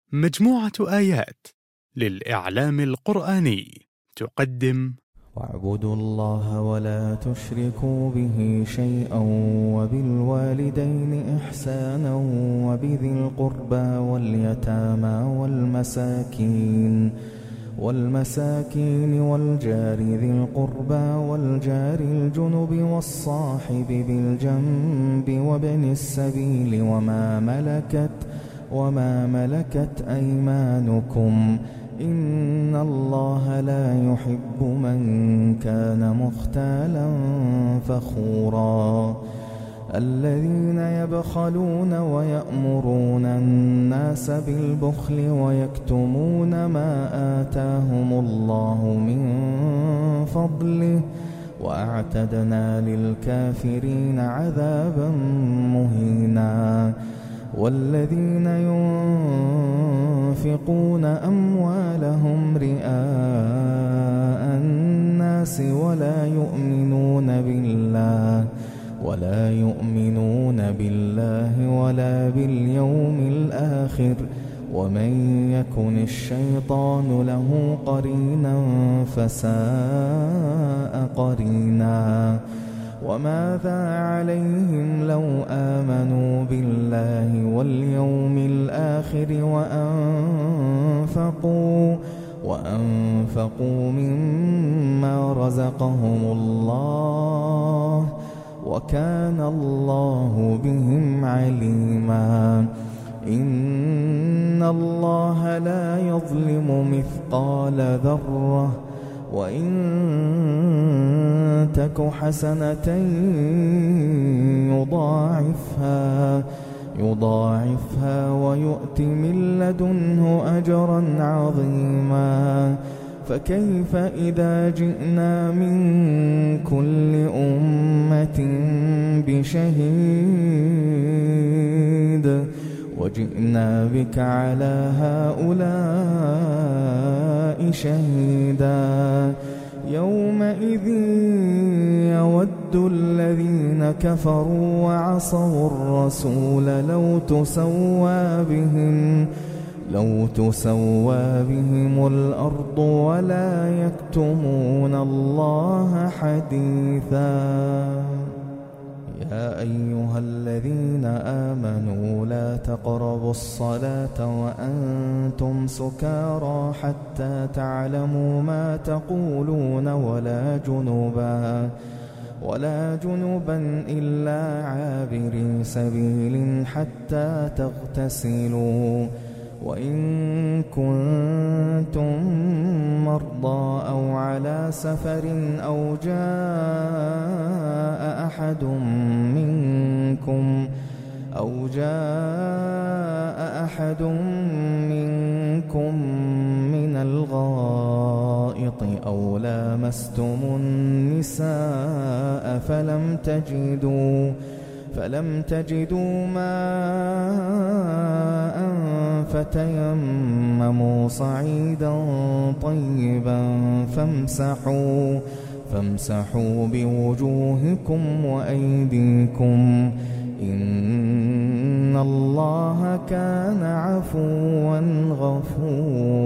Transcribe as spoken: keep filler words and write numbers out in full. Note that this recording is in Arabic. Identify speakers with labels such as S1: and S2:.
S1: مجموعة آيات للإعلام القرآني تقدم:
S2: واعبدوا الله ولا تشركوا به شيئا وبالوالدين إحسانا وبذي القربى واليتامى والمساكين والمساكين والجار ذي القربى والجار الجنب والصاحب بالجنب وابن السبيل وما ملكت وما ملكت أيمانكم إن الله لا يحب من كان مختالا فخورا الذين يبخلون ويأمرون الناس بالبخل ويكتمون ما آتاهم الله من فضله وأعتدنا للكافرين عذابا مهينا والذين ينفقون أموالهم رئاء الناس ولا يؤمنون بالله ولا يؤمنون بالله ولا باليوم الآخر ومن يكن الشيطان له قرينا فساء قرينا وماذا عليهم لو آمنوا بالله واليوم الآخر وأنفقوا وأنفقوا مما رزقهم الله وكان الله بهم عليما إن الله لا يظلم مثقال ذرة وإن تك حسنة يضاعفها يضاعفها ويؤت من لدنه أجرا عظيما فكيف إذا جئنا من كل أمة بشهيد وجئنا بك على هؤلاء شهيدا يومئذ يود الذين كفروا وعصوا الرسول لو تسوى بهم لو تسوى بهم الأرض ولا يكتمون الله حديثا يا أيها الذين آمنوا لا تقربوا الصلاة وأنتم سكارى حتى تعلموا ما تقولون ولا جنبا ولا جنبا إلا عابري سبيل حتى تغتسلوا وإن كنتم مرضى أو على سفر أو جاء أحد منكم أو جاء أحد منكم من الغائط أو لامستم النساء فلم تجدوا فلم تجدوا ماء فتيمموا صعيدا طيبا فامسحوا فامسحوا بوجوهكم وأيديكم إن الله كان عفوا غفورا.